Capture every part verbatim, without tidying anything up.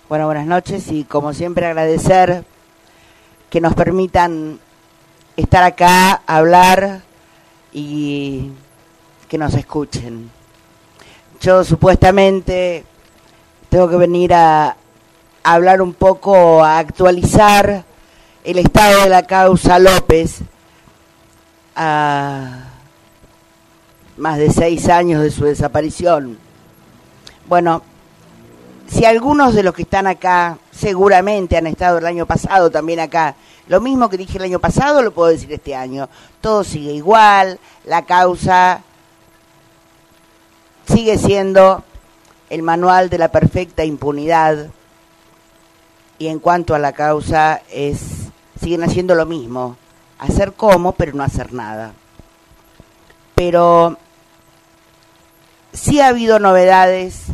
Bueno, buenas noches y como siempre agradecer que nos permitan estar acá, hablar y que nos escuchen. Yo supuestamente tengo que venir a, a hablar un poco, a actualizar el estado de la causa López a más de seis años de su desaparición. Bueno, si algunos de los que están acá seguramente han estado el año pasado también acá, lo mismo que dije el año pasado lo puedo decir este año. Todo sigue igual, la causa sigue siendo el manual de la perfecta impunidad y en cuanto a la causa es siguen haciendo lo mismo, hacer como pero no hacer nada. Pero sí ha habido novedades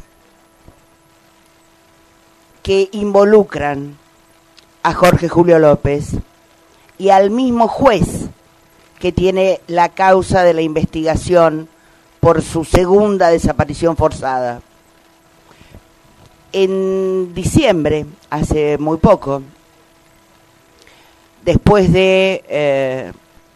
que involucran a Jorge Julio López y al mismo juez que tiene la causa de la investigación por su segunda desaparición forzada. En diciembre, hace muy poco, después de eh,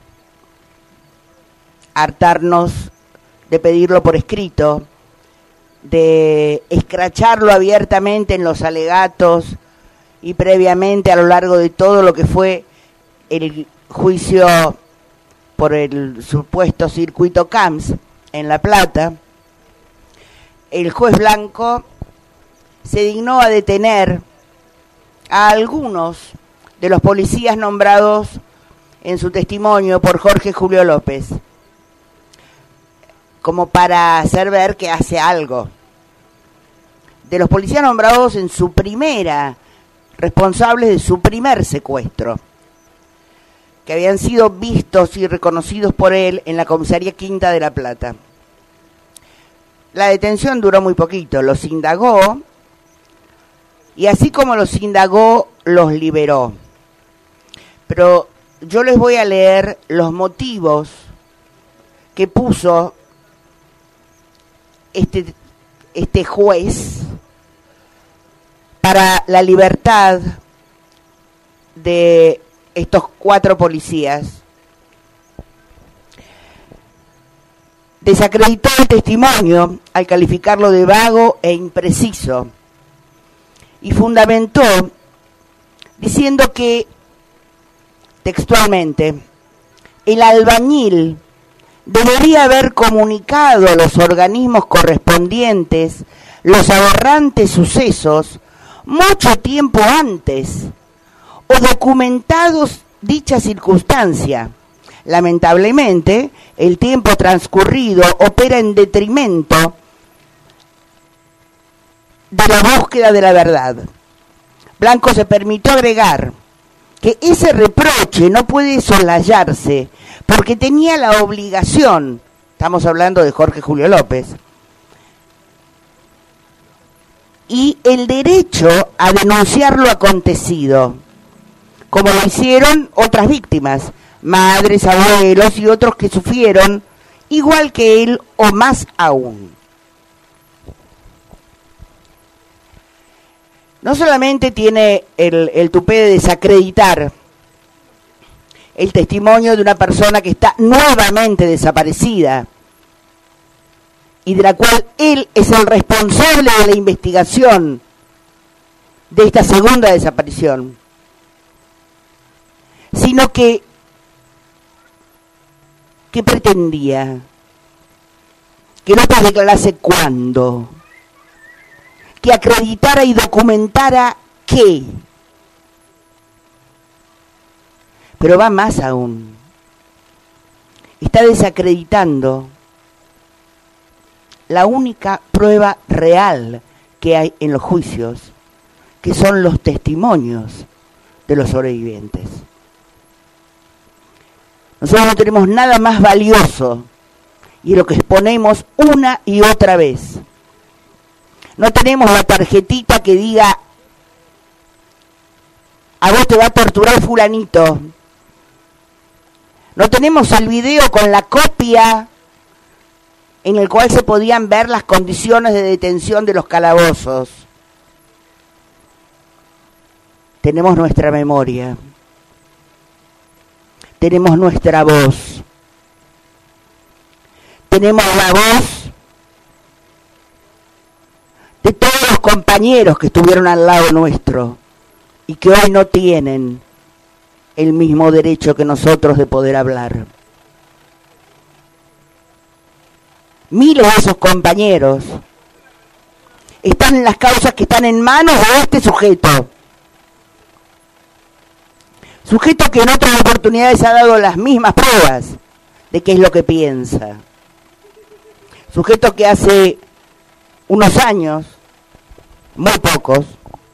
hartarnos de pedirlo por escrito, de escracharlo abiertamente en los alegatos y previamente a lo largo de todo lo que fue el juicio por el supuesto circuito Camps en La Plata, el juez Blanco se dignó a detener a algunos de los policías nombrados en su testimonio por Jorge Julio López, como para hacer ver que hace algo. De los policías nombrados en su primera, responsables de su primer secuestro, que habían sido vistos y reconocidos por él en la comisaría Quinta de La Plata. La detención duró muy poquito, los indagó y así como los indagó, los liberó. Pero yo les voy a leer los motivos que puso este, este juez para la libertad de estos cuatro policías. Desacreditó el testimonio al calificarlo de vago e impreciso y fundamentó diciendo que, textualmente, el albañil debería haber comunicado a los organismos correspondientes los aberrantes sucesos mucho tiempo antes o documentados dicha circunstancia. Lamentablemente, el tiempo transcurrido opera en detrimento de la búsqueda de la verdad. Blanco se permitió agregar que ese reproche no puede soslayarse porque tenía la obligación, estamos hablando de Jorge Julio López, y el derecho a denunciar lo acontecido, como lo hicieron otras víctimas, madres, abuelos y otros que sufrieron igual que él o más aún. No solamente tiene el, el tupé de desacreditar el testimonio de una persona que está nuevamente desaparecida y de la cual él es el responsable de la investigación de esta segunda desaparición, sino que ¿qué pretendía? Que López declarase cuándo, que acreditara y documentara qué. Pero va más aún. Está desacreditando la única prueba real que hay en los juicios, que son los testimonios de los sobrevivientes. Nosotros no tenemos nada más valioso y es lo que exponemos una y otra vez. No tenemos la tarjetita que diga a vos te va a torturar fulanito. No tenemos el video con la copia en el cual se podían ver las condiciones de detención de los calabozos. tenemos nuestra memoria, tenemos nuestra voz, tenemos la voz de todos los compañeros que estuvieron al lado nuestro y que hoy no tienen el mismo derecho que nosotros de poder hablar. Miles de esos compañeros están en las causas que están en manos de este sujeto. Sujeto que en otras oportunidades ha dado las mismas pruebas de qué es lo que piensa. Sujeto que hace unos años, muy pocos,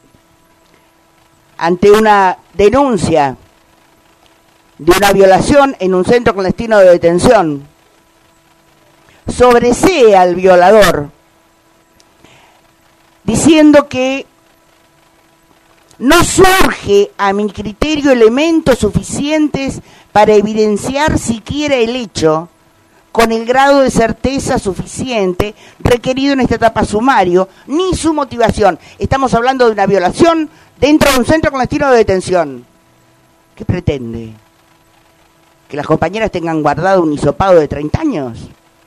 ante una denuncia de una violación en un centro clandestino de detención, sobresee al violador, diciendo que no surge a mi criterio elementos suficientes para evidenciar siquiera el hecho con el grado de certeza suficiente requerido en esta etapa sumario, ni su motivación. Estamos hablando de una violación dentro de un centro clandestino de detención. ¿Qué pretende? ¿Que las compañeras tengan guardado un hisopado de treinta años?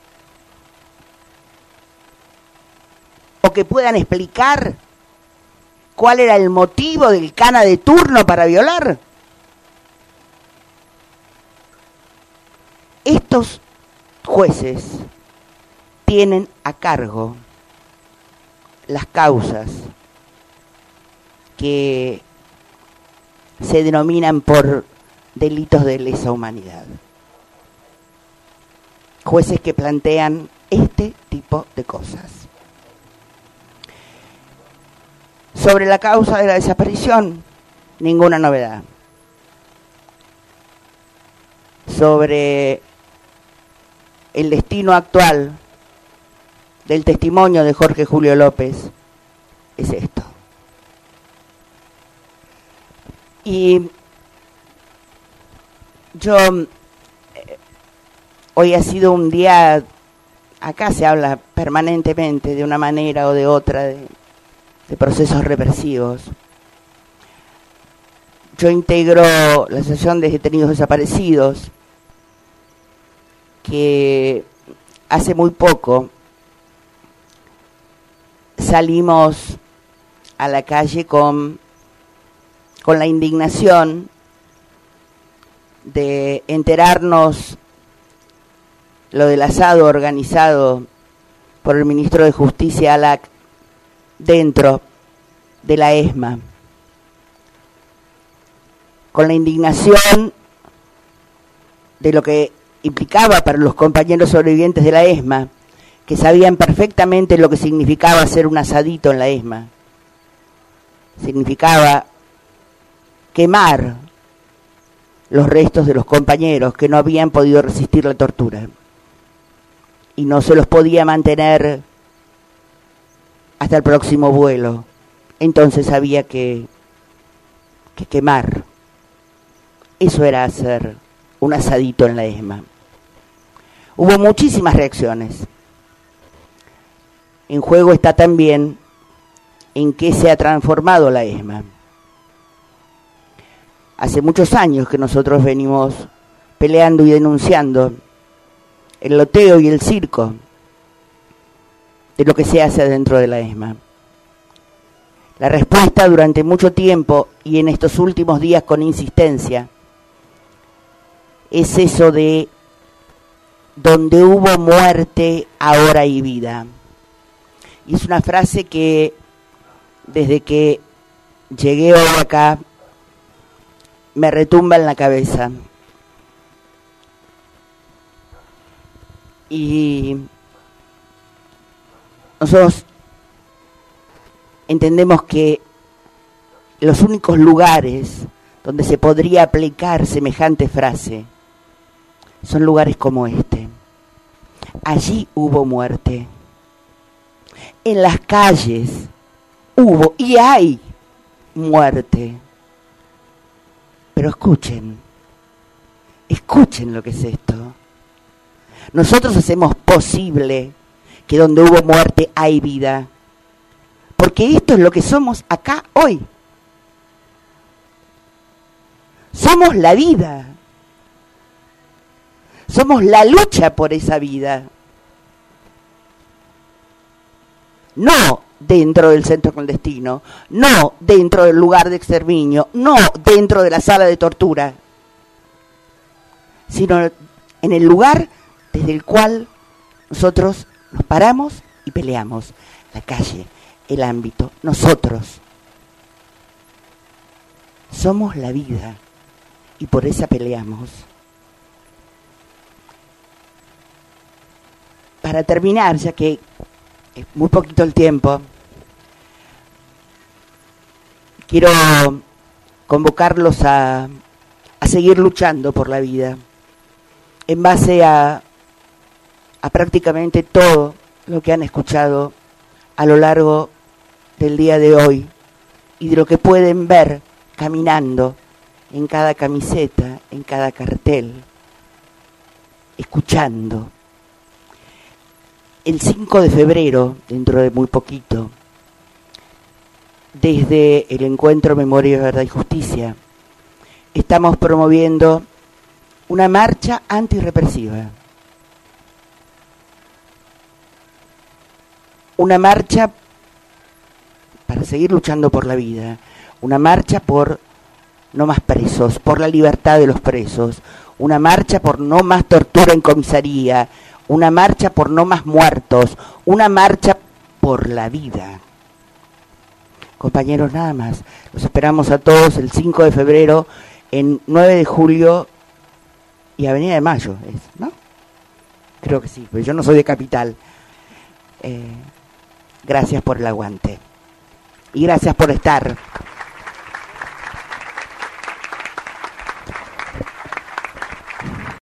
¿O que puedan explicar cuál era el motivo del cana de turno para violar? Estos jueces tienen a cargo las causas que se denominan por delitos de lesa humanidad. Jueces que plantean este tipo de cosas. Sobre la causa de la desaparición, ninguna novedad. Sobre el destino actual del testimonio de Jorge Julio López, es esto. Y yo, eh, hoy ha sido un día, acá se habla permanentemente de una manera o de otra de, de procesos represivos. Yo integro la Asociación de Detenidos Desaparecidos, que hace muy poco salimos a la calle con, con la indignación de enterarnos lo del asado organizado por el ministro de Justicia, Alac, dentro de la ESMA. Con la indignación de lo que implicaba para los compañeros sobrevivientes de la ESMA, que sabían perfectamente lo que significaba hacer un asadito en la ESMA. Significaba quemar los restos de los compañeros que no habían podido resistir la tortura. Y no se los podía mantener hasta el próximo vuelo. Entonces había que, que quemar. Eso era hacer un asadito en la ESMA. Hubo muchísimas reacciones. En juego está también en qué se ha transformado la ESMA. Hace muchos años que nosotros venimos peleando y denunciando el loteo y el circo de lo que se hace dentro de la ESMA. La respuesta durante mucho tiempo y en estos últimos días con insistencia es eso de donde hubo muerte, ahora hay vida. Y es una frase que desde que llegué hoy acá me retumba en la cabeza. Y nosotros entendemos que los únicos lugares donde se podría aplicar semejante frase son lugares como este. Allí hubo muerte. En las calles hubo y hay muerte. Pero escuchen, escuchen lo que es esto. Nosotros hacemos posible que donde hubo muerte hay vida. Porque esto es lo que somos acá hoy. Somos la vida. Somos la lucha por esa vida. No dentro del centro clandestino, no dentro del lugar de exterminio, no dentro de la sala de tortura, sino en el lugar desde el cual nosotros nos paramos y peleamos. La calle, el ámbito, nosotros. Somos la vida y por esa peleamos. Para terminar, ya que es muy poquito el tiempo, quiero convocarlos a, a seguir luchando por la vida, en base a, a prácticamente todo lo que han escuchado a lo largo del día de hoy y de lo que pueden ver caminando en cada camiseta, en cada cartel, escuchando. El cinco de febrero, dentro de muy poquito, desde el Encuentro Memoria, Verdad y Justicia, estamos promoviendo una marcha antirrepresiva. Una marcha para seguir luchando por la vida. Una marcha por no más presos, por la libertad de los presos. Una marcha por no más tortura en comisaría. Una marcha por no más muertos. Una marcha por la vida. Compañeros, nada más. Los esperamos a todos el cinco de febrero en nueve de julio y Avenida de Mayo, ¿no? Creo que sí, pero yo no soy de Capital. Eh, gracias por el aguante. Y gracias por estar.